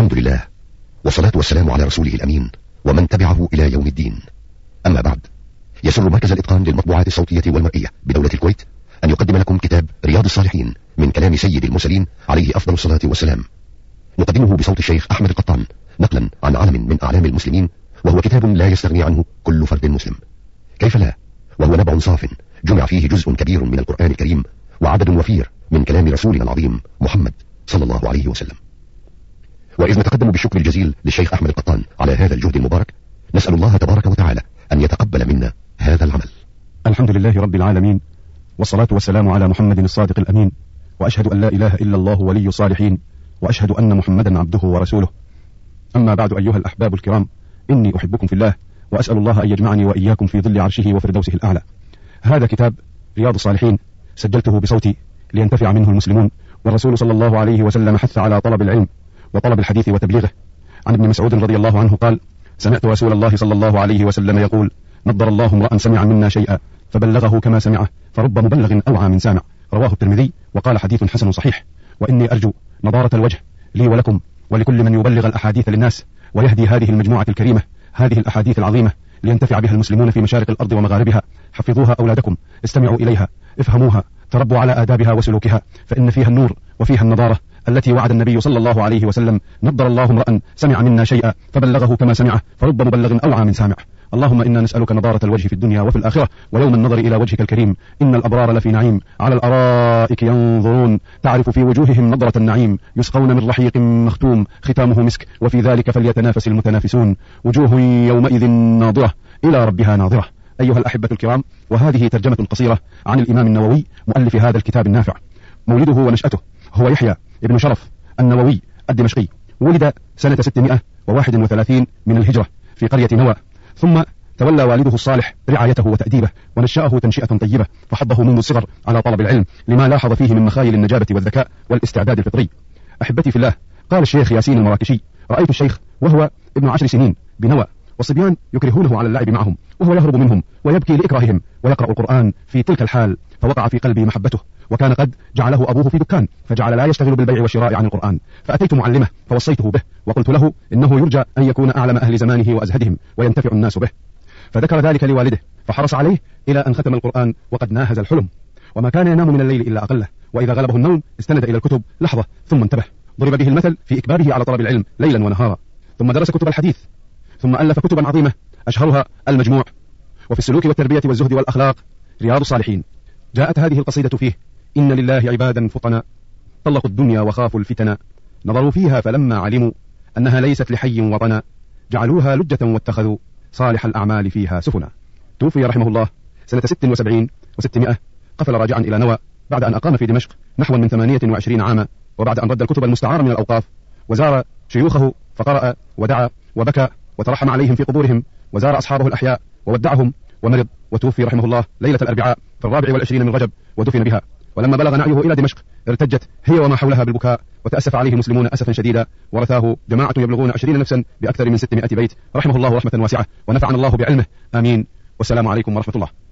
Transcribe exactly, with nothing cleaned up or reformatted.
الحمد لله، والصلاة والسلام على رسوله الأمين ومن تبعه إلى يوم الدين. أما بعد، يسر مركز الإتقان للمطبوعات الصوتية والمرئية بدولة الكويت أن يقدم لكم كتاب رياض الصالحين من كلام سيد المرسلين عليه أفضل الصلاة والسلام، نقدمه بصوت الشيخ أحمد القطان نقلا عن علم من أعلام المسلمين، وهو كتاب لا يستغني عنه كل فرد مسلم. كيف لا، وهو نبع صاف جمع فيه جزء كبير من القرآن الكريم وعدد وفير من كلام رسولنا العظيم محمد صلى الله عليه وسلم. وإذ نتقدم بالشكر الجزيل للشيخ أحمد القطان على هذا الجهد المبارك، نسأل الله تبارك وتعالى أن يتقبل منا هذا العمل. الحمد لله رب العالمين، والصلاة والسلام على محمد الصادق الأمين، وأشهد أن لا إله إلا الله ولي الصالحين، وأشهد أن محمدا عبده ورسوله. أما بعد، أيها الأحباب الكرام، إني أحبكم في الله، وأسأل الله أن يجمعني وإياكم في ظل عرشه وفردوسه الأعلى. هذا كتاب رياض الصالحين سجلته بصوتي لينتفع منه المسلمون، والرسول صلى الله عليه وسلم حث على طلب العلم وطلب الحديث وتبليغه. عن ابن مسعود رضي الله عنه قال: سمعت رسول الله صلى الله عليه وسلم يقول: نضر الله امرأ سمع منا شيئا فبلغه كما سمعه فرب مبلغ أوعى من سامع. رواه الترمذي وقال حديث حسن صحيح. وإني أرجو نضارة الوجه لي ولكم ولكل من يبلغ الأحاديث للناس ويهدي هذه المجموعة الكريمة هذه الأحاديث العظيمة لينتفع بها المسلمون في مشارق الأرض ومغاربها. حفظوها أولادكم، استمعوا إليها، افهموها، تربوا على آدابها وسلوكها، فإن فيها النور وفيها النضارة التي وعد النبي صلى الله عليه وسلم: نضر الله امرأ سمع منا شيئا فبلغه كما سمعه فرب مبلغ أوعى من سامع. اللهم إنا نسألك نضارة الوجه في الدنيا وفي الآخرة ويوم النظر إلى وجهك الكريم. إن الأبرار لفي نعيم على الأرائك ينظرون تعرف في وجوههم نضرة النعيم يسقون من رحيق مختوم ختامه مسك وفي ذلك فليتنافس المتنافسون. وجوه يومئذ ناظرة إلى ربها ناظرة. أيها الأحبة الكرام، وهذه ترجمة قصيرة عن الإمام النووي مؤلف هذا الكتاب النافع. مولده ونشأته هو يحيى ابن شرف النووي الدمشقي، ولد سنة ستمائة وواحد وثلاثين من الهجرة في قرية نوى، ثم تولى والده الصالح رعايته وتأديبه ونشأه تنشئة طيبة، فحضه منذ الصغر على طلب العلم لما لاحظ فيه من مخايل النجابة والذكاء والاستعداد الفطري. أحبتي في الله، قال الشيخ ياسين المراكشي: رأيت الشيخ وهو ابن عشر سنين بنوى، والصبيان يكرهونه على اللعب معهم وهو يهرب منهم ويبكي لإكراههم ويقرأ القرآن في تلك الحال، فوقع في قلبي محبته، وكان قد جعله أبوه في دكان فجعل لا يشتغل بالبيع والشراء عن القرآن. فأتيت معلمه فوصيته به وقلت له إنه يرجى أن يكون أعلم أهل زمانه وأزهدهم وينتفع الناس به، فذكر ذلك لوالده فحرص عليه إلى أن ختم القرآن وقد ناهز الحلم، وما كان ينام من الليل إلا أقله، وإذا غلبه النوم استند إلى الكتب لحظة ثم انتبه. ضرب به المثل في إكباره على طلب العلم ليلا ونهارا، ثم درس كتب الحديث، ثم ألف كتبا عظيمة أشهرها المجموع، وفي السلوك والتربية والزهد والأخلاق رياض الصالحين. جاءت هذه القصيدة فيه: إن لله عبادا فطنا طلقوا الدنيا وخافوا الفتنا، نظروا فيها فلما علموا أنها ليست لحي وطنا، جعلوها لجة واتخذوا صالح الأعمال فيها سفنا. توفي رحمه الله سنة ست وسبعين وستمائة، قفل راجعا إلى نوى بعد أن أقام في دمشق نحو من ثمانية وعشرين عاما، وبعد أن رد الكتب المستعارة من الأوقاف وزار شيوخه فقرأ ودعا وبكى وترحم عليهم في قبورهم، وزار أصحابه الأحياء وودعهم ومرض، وتوفي رحمه الله ليلة الأربعاء في الرابع والعشرين من رجب ودفن بها. ولما بلغ نعيه إلى دمشق ارتجت هي وما حولها بالبكاء، وتأسف عليه المسلمون أسفا شديدا، ورثاه جماعة يبلغون عشرين نفسا بأكثر من ستمائة بيت، رحمه الله رحمة واسعة ونفعنا الله بعلمه، آمين. والسلام عليكم ورحمة الله.